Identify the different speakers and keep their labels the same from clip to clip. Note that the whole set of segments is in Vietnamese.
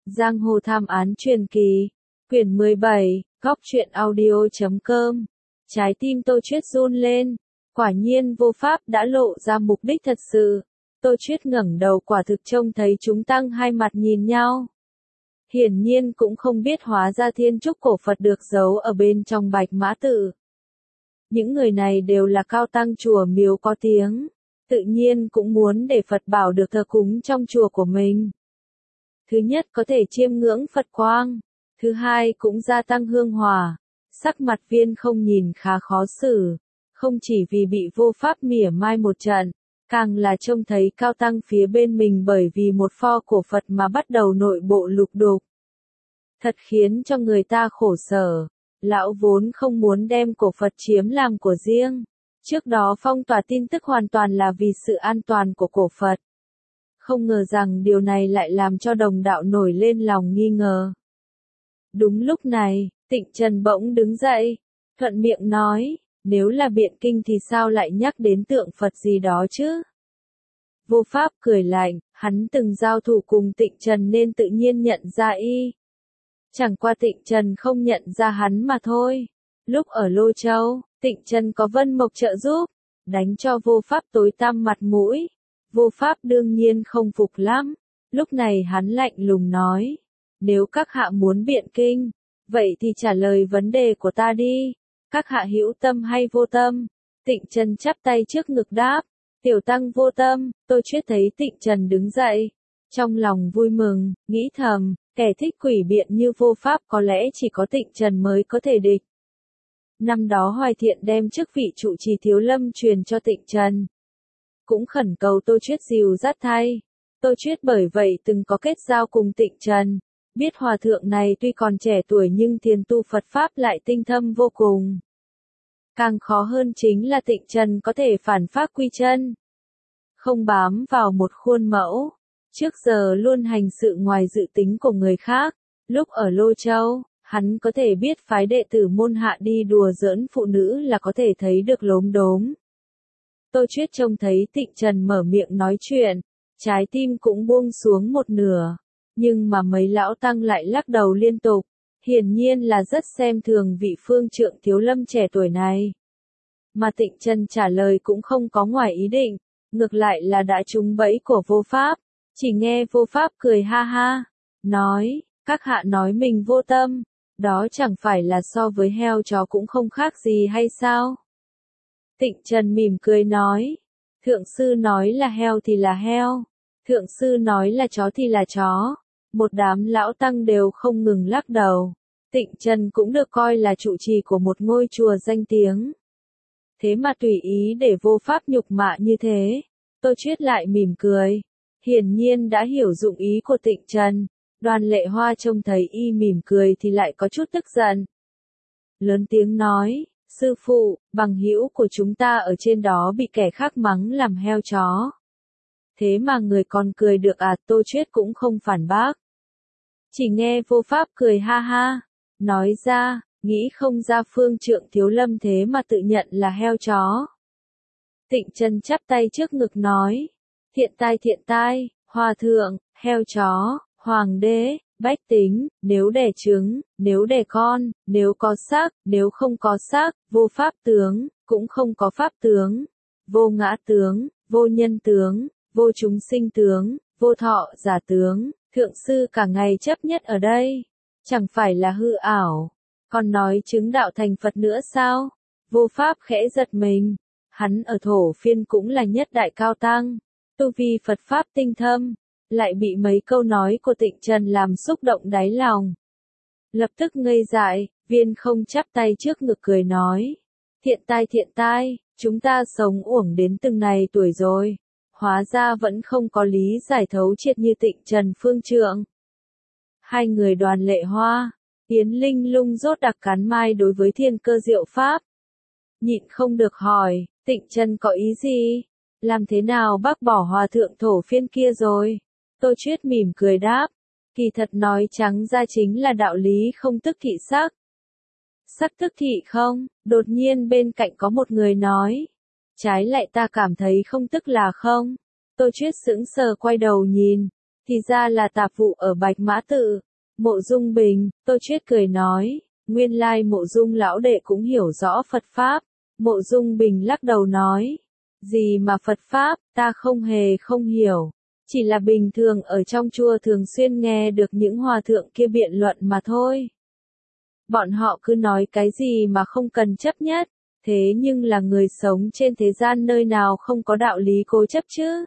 Speaker 1: Giang hồ thám án truyền kỳ, quyển 17, góc truyện audio.com. Trái tim Tô Chuyết run lên, quả nhiên vô pháp đã lộ ra mục đích thật sự. Tô Chuyết ngẩng đầu quả thực trông thấy chúng tăng hai mặt nhìn nhau. Hiển nhiên cũng không biết hóa ra thiên trúc cổ Phật được giấu ở bên trong Bạch Mã Tự. Những người này đều là cao tăng chùa miếu có tiếng, tự nhiên cũng muốn để Phật bảo được thờ cúng trong chùa của mình. Thứ nhất có thể chiêm ngưỡng Phật quang, thứ hai cũng gia tăng hương hỏa. Sắc mặt Viên không nhìn khá khó xử, không chỉ vì bị vô pháp mỉa mai một trận, càng là trông thấy cao tăng phía bên mình bởi vì một pho cổ Phật mà bắt đầu nội bộ lục đục. Thật khiến cho người ta khổ sở. Lão vốn không muốn đem cổ Phật chiếm làm của riêng. Trước đó phong tỏa tin tức hoàn toàn là vì sự an toàn của cổ Phật. Không ngờ rằng điều này lại làm cho đồng đạo nổi lên lòng nghi ngờ. Đúng lúc này, Tịnh Trần bỗng đứng dậy, thuận miệng nói, nếu là biện kinh thì sao lại nhắc đến tượng Phật gì đó chứ? Vô Pháp cười lạnh, hắn từng giao thủ cùng Tịnh Trần nên tự nhiên nhận ra y. Chẳng qua Tịnh Trần không nhận ra hắn mà thôi. Lúc ở Lô Châu, Tịnh Trần có Vân Mộc trợ giúp, đánh cho Vô Pháp tối tăm mặt mũi. Vô Pháp đương nhiên không phục lắm. Lúc này hắn lạnh lùng nói, nếu các hạ muốn biện kinh, vậy thì trả lời vấn đề của ta đi. Các hạ hữu tâm hay vô tâm? Tịnh Trần chắp tay trước ngực đáp, tiểu tăng vô tâm. Tôi Chuyết thấy Tịnh Trần đứng dậy, trong lòng vui mừng, nghĩ thầm, kẻ thích quỷ biện như Vô Pháp có lẽ chỉ có Tịnh Trần mới có thể địch. Năm đó Hoài Thiện đem chức vị trụ trì Thiếu Lâm truyền cho Tịnh Trần, cũng khẩn cầu Tô Chuyết dìu dắt thay. Tô Chuyết bởi vậy từng có kết giao cùng Tịnh Trần, biết hòa thượng này tuy còn trẻ tuổi nhưng thiền tu Phật Pháp lại tinh thâm vô cùng. Càng khó hơn chính là Tịnh Trần có thể phản pháp quy chân, không bám vào một khuôn mẫu, trước giờ luôn hành sự ngoài dự tính của người khác. Lúc ở Lô Châu, hắn có thể biết phái đệ tử môn hạ đi đùa giỡn phụ nữ là có thể thấy được lốm đốm. Tô Chuyết trông thấy Tịnh Trần mở miệng nói chuyện, trái tim cũng buông xuống một nửa, nhưng mà mấy lão tăng lại lắc đầu liên tục, hiển nhiên là rất xem thường vị phương trượng Thiếu Lâm trẻ tuổi này. Mà Tịnh Trần trả lời cũng không có ngoài ý định, ngược lại là đã trúng bẫy của Vô Pháp. Chỉ nghe Vô Pháp cười ha ha, nói, các hạ nói mình vô tâm, đó chẳng phải là so với heo chó cũng không khác gì hay sao? Tịnh Trần mỉm cười nói, thượng sư nói là heo thì là heo, thượng sư nói là chó thì là chó. Một đám lão tăng đều không ngừng lắc đầu. Tịnh Trần cũng được coi là trụ trì của một ngôi chùa danh tiếng. Thế mà tùy ý để Vô Pháp nhục mạ như thế. Tô Chuyết lại mỉm cười, hiển nhiên đã hiểu dụng ý của Tịnh Trần. Đoàn Lệ Hoa trông thấy y mỉm cười thì lại có chút tức giận. Lớn tiếng nói, sư phụ, bằng hữu của chúng ta ở trên đó bị kẻ khác mắng làm heo chó. Thế mà người còn cười được à? Tô Chuyết cũng không phản bác. Chỉ nghe Vô Pháp cười ha ha, nói ra, nghĩ không ra phương trượng Thiếu Lâm thế mà tự nhận là heo chó. Tịnh Trần chắp tay trước ngực nói, thiện tai, hòa thượng, heo chó, hoàng đế, bách tính, nếu đẻ trứng, nếu đẻ con, nếu có xác, nếu không có xác, vô pháp tướng, cũng không có pháp tướng, vô ngã tướng, vô nhân tướng, vô chúng sinh tướng, vô thọ giả tướng. Thượng sư cả ngày chấp nhất ở đây, chẳng phải là hư ảo, còn nói chứng đạo thành Phật nữa sao? Vô Pháp khẽ giật mình, hắn ở Thổ Phiên cũng là nhất đại cao tăng, tu vi Phật Pháp tinh thâm, lại bị mấy câu nói của Tịnh Trần làm xúc động đáy lòng. Lập tức ngây dại, Viên không chắp tay trước ngực cười nói, thiện tai, chúng ta sống uổng đến từng này tuổi rồi. Hóa ra vẫn không có lý giải thấu triệt như Tịnh Trần phương trượng. Hai người Đoàn Lệ Hoa, Yến Linh Lung rốt đặc cắn mai đối với Thiên Cơ Diệu Pháp. Nhịn không được hỏi, Tịnh Trần có ý gì? Làm thế nào bác bỏ hòa thượng Thổ Phiên kia rồi? Tô Chuyết mỉm cười đáp, kỳ thật nói trắng ra chính là đạo lý không tức thị sắc. Sắc tức thị không? Đột nhiên bên cạnh có một người nói. Trái lại ta cảm thấy không tức là không. Tô Chuyết sững sờ quay đầu nhìn, Thì ra là tạp vụ ở Bạch Mã Tự. Mộ Dung Bình, Tô Chuyết cười nói, nguyên lai Mộ Dung lão đệ cũng hiểu rõ Phật Pháp. Mộ Dung Bình lắc đầu nói, gì mà Phật Pháp, ta không hề không hiểu. Chỉ là bình thường ở trong chùa thường xuyên nghe được những hòa thượng kia biện luận mà thôi. Bọn họ cứ nói cái gì mà không cần chấp nhất, thế nhưng là người sống trên thế gian nơi nào không có đạo lý cố chấp chứ?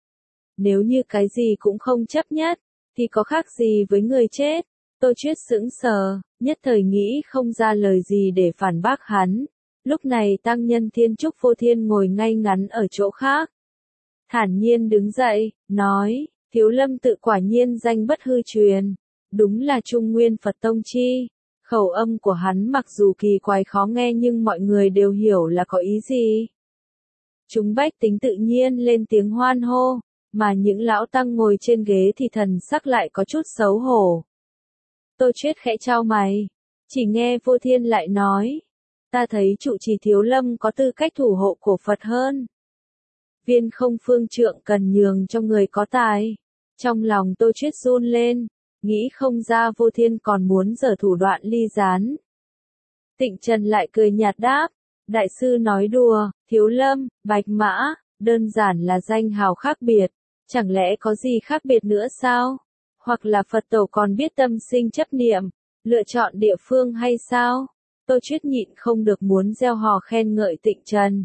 Speaker 1: Nếu như cái gì cũng không chấp nhất, thì có khác gì với người chết? Tô Chuyết sững sờ, nhất thời nghĩ không ra lời gì để phản bác hắn. Lúc này tăng nhân Thiên Trúc Vô Thiên ngồi ngay ngắn ở chỗ khác. Thản nhiên đứng dậy, nói, Thiếu Lâm Tự quả nhiên danh bất hư truyền. Đúng là Trung Nguyên Phật Tông chi. Khẩu âm của hắn mặc dù kỳ quái khó nghe nhưng mọi người đều hiểu là có ý gì. Chúng bách tính tự nhiên lên tiếng hoan hô, mà những lão tăng ngồi trên ghế thì thần sắc lại có chút xấu hổ. Tô Chuyết khẽ chau mày, chỉ nghe Vô Thiên lại nói, ta thấy trụ trì Thiếu Lâm có tư cách thủ hộ cổ Phật hơn. Viên Không phương trượng cần nhường cho người có tài. Trong lòng Tô Chuyết run lên, nghĩ không ra Vô Thiên còn muốn giở thủ đoạn ly gián. Tịnh Trần lại cười nhạt đáp, đại sư nói đùa, Thiếu Lâm, Bạch Mã, đơn giản là danh hào khác biệt, chẳng lẽ có gì khác biệt nữa sao? Hoặc là Phật tổ còn biết tâm sinh chấp niệm, lựa chọn địa phương hay sao? Tô Chuyết nhịn không được muốn gieo hò khen ngợi Tịnh Trần.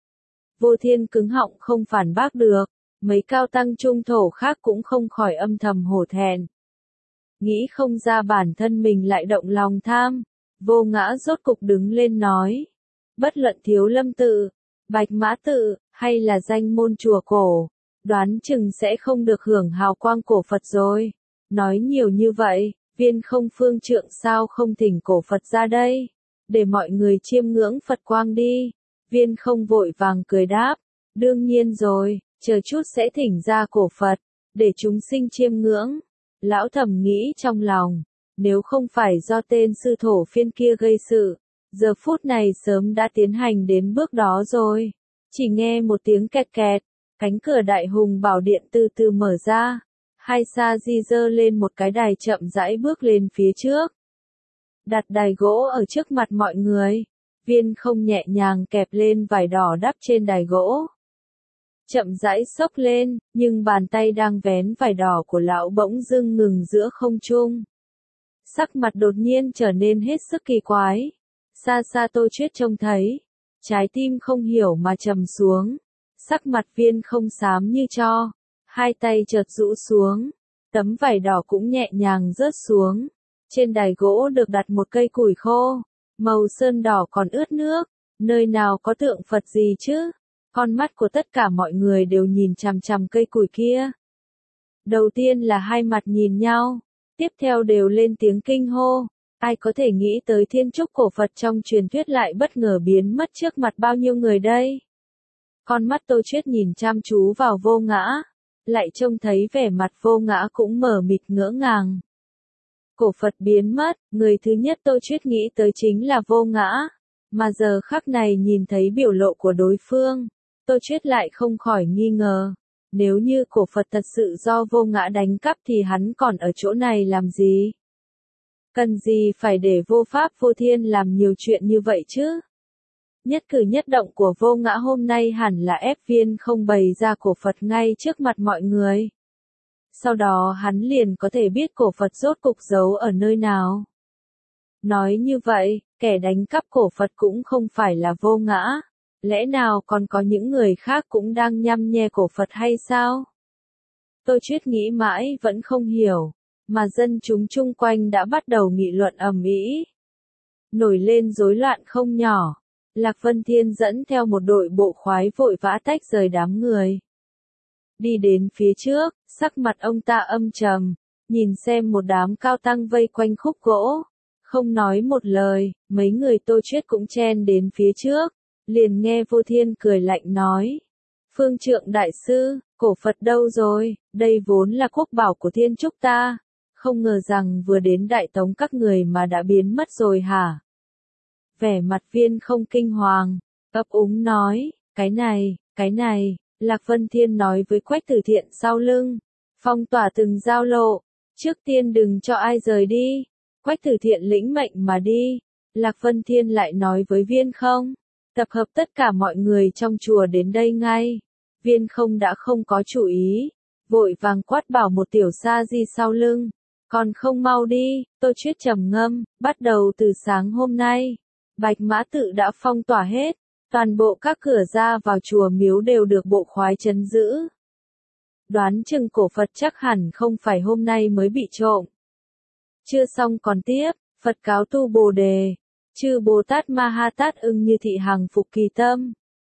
Speaker 1: Vô Thiên cứng họng không phản bác được, mấy cao tăng trung thổ khác cũng không khỏi âm thầm hổ thẹn. Nghĩ không ra bản thân mình lại động lòng tham, Vô Ngã rốt cục đứng lên nói, bất luận Thiếu Lâm Tự, Bạch Mã Tự, hay là danh môn chùa cổ, đoán chừng sẽ không được hưởng hào quang cổ Phật rồi. Nói nhiều như vậy, Viên Không phương trượng sao không thỉnh cổ Phật ra đây, để mọi người chiêm ngưỡng Phật quang đi. Viên Không vội vàng cười đáp, đương nhiên rồi, chờ chút sẽ thỉnh ra cổ Phật, để chúng sinh chiêm ngưỡng. Lão thầm nghĩ trong lòng, nếu không phải do tên sư thổ phiên kia gây sự, giờ phút này sớm đã tiến hành đến bước đó rồi. Chỉ nghe một tiếng kẹt kẹt, cánh cửa Đại Hùng Bảo Điện từ từ mở ra. Hai sa di dơ lên một cái đài chậm rãi bước lên phía trước. Đặt đài gỗ ở trước mặt mọi người. Viên Không nhẹ nhàng kẹp lên vải đỏ đắp trên đài gỗ. Chậm rãi xốc lên, nhưng bàn tay đang vén vải đỏ của lão bỗng dưng ngừng giữa không trung. Sắc mặt đột nhiên trở nên hết sức kỳ quái. Xa xa Tô Chuyết trông thấy, trái tim không hiểu mà trầm xuống. Sắc mặt Viên Không xám như tro, hai tay chợt rũ xuống, tấm vải đỏ cũng nhẹ nhàng rớt xuống. Trên đài gỗ được đặt một cây củi khô, màu sơn đỏ còn ướt nước, nơi nào có tượng Phật gì chứ? Con mắt của tất cả mọi người đều nhìn chằm chằm cây củi kia. Đầu tiên là hai mặt nhìn nhau, tiếp theo đều lên tiếng kinh hô. Ai có thể nghĩ tới thiên trúc cổ Phật trong truyền thuyết lại bất ngờ biến mất trước mặt bao nhiêu người đây? Con mắt Tô Chuyết nhìn chăm chú vào Vô Ngã, lại trông thấy vẻ mặt Vô Ngã cũng mờ mịt ngỡ ngàng. Cổ Phật biến mất, người thứ nhất Tô Chuyết nghĩ tới chính là Vô Ngã, mà giờ khắc này nhìn thấy biểu lộ của đối phương, Tô Chuyết lại không khỏi nghi ngờ, nếu như cổ Phật thật sự do Vô Ngã đánh cắp thì hắn còn ở chỗ này làm gì? Cần gì phải để Vô Pháp Vô Thiên làm nhiều chuyện như vậy chứ? Nhất cử nhất động của Vô Ngã hôm nay hẳn là ép Viên Không bày ra cổ Phật ngay trước mặt mọi người. Sau đó hắn liền có thể biết cổ Phật rốt cục giấu ở nơi nào. Nói như vậy, kẻ đánh cắp cổ Phật cũng không phải là Vô Ngã. Lẽ nào còn có những người khác cũng đang nhăm nhe cổ Phật hay sao? Tô Chuyết nghĩ mãi vẫn không hiểu, mà dân chúng chung quanh đã bắt đầu nghị luận ầm ĩ. Nổi lên rối loạn không nhỏ. Lạc Vân Thiên dẫn theo một đội bộ khoái vội vã tách rời đám người. Đi đến phía trước, sắc mặt ông ta âm trầm, nhìn xem một đám cao tăng vây quanh khúc gỗ. Không nói một lời, mấy người Tô Chuyết cũng chen đến phía trước. Liền nghe Vô Thiên cười lạnh nói. Phương Trượng đại sư, cổ Phật đâu rồi, đây vốn là quốc bảo của Thiên Trúc ta. Không ngờ rằng vừa đến Đại Tống các người mà đã biến mất rồi hả? Vẻ mặt Viên Không kinh hoàng, ấp úng nói, cái này, Lạc Vân Thiên nói với Quách Tử Thiện sau lưng. phong tỏa từng giao lộ, trước tiên đừng cho ai rời đi. Quách Tử Thiện lĩnh mệnh mà đi. Lạc Vân Thiên lại nói với Viên Không, tập hợp tất cả mọi người trong chùa đến đây ngay. Viên Không đã không có chủ ý, vội vàng quát bảo một tiểu sa di sau lưng, còn không mau đi. Tô Chuyết trầm ngâm, bắt đầu từ sáng hôm nay, Bạch Mã Tự đã phong tỏa hết, toàn bộ các cửa ra vào chùa miếu đều được bộ khoái trấn giữ. Đoán chừng cổ Phật chắc hẳn không phải hôm nay mới bị trộm. Chưa xong còn tiếp, Phật cáo tu Bồ Đề, chư Bồ Tát Ma Ha Tát ưng như thị hằng phục kỳ tâm.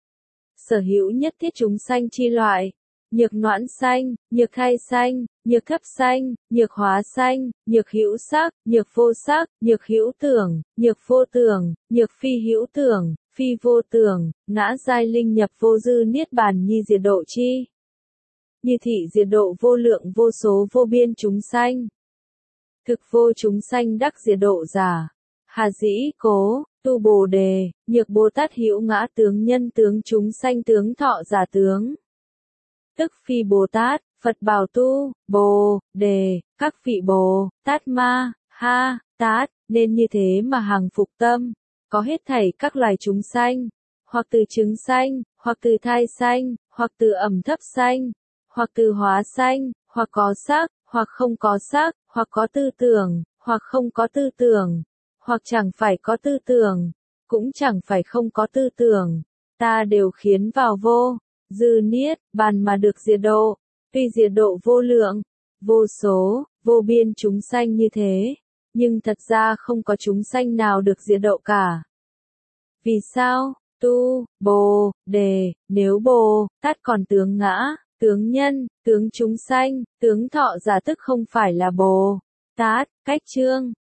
Speaker 1: Sở hữu nhất thiết chúng sanh chi loại, nhược noãn sanh, nhược thai sanh, nhược thấp sanh, nhược hóa sanh, nhược hữu sắc, nhược vô sắc, nhược hữu tưởng, nhược vô tưởng, nhược phi hữu tưởng, phi vô tưởng, ngã giai linh nhập vô dư niết bàn nhi diệt độ chi. Như thị diệt độ vô lượng vô số vô biên chúng sanh. Thực vô chúng sanh đắc diệt độ giả. Hà dĩ cố, tu Bồ Đề, nhược Bồ Tát hữu ngã tướng nhân tướng chúng sanh tướng thọ giả tướng. Tức phi Bồ Tát, Phật bảo tu, Bồ Đề, các vị Bồ Tát Ma Ha Tát, nên như thế mà hằng phục tâm, có hết thảy các loài chúng sanh, hoặc từ trứng sanh, hoặc từ thai sanh, hoặc từ ẩm thấp sanh, hoặc từ hóa sanh, hoặc có sắc, hoặc không có sắc, hoặc có tư tưởng, hoặc không có tư tưởng, hoặc chẳng phải có tư tưởng, cũng chẳng phải không có tư tưởng, ta đều khiến vào vô dư niết bàn mà được diệt độ. Tuy diệt độ vô lượng, vô số, vô biên chúng sanh như thế, nhưng thật ra không có chúng sanh nào được diệt độ cả. Vì sao? Tu Bồ Đề, nếu Bồ Tát còn tướng ngã, tướng nhân, tướng chúng sanh, tướng thọ giả tức không phải là Bồ Tát. Cách chương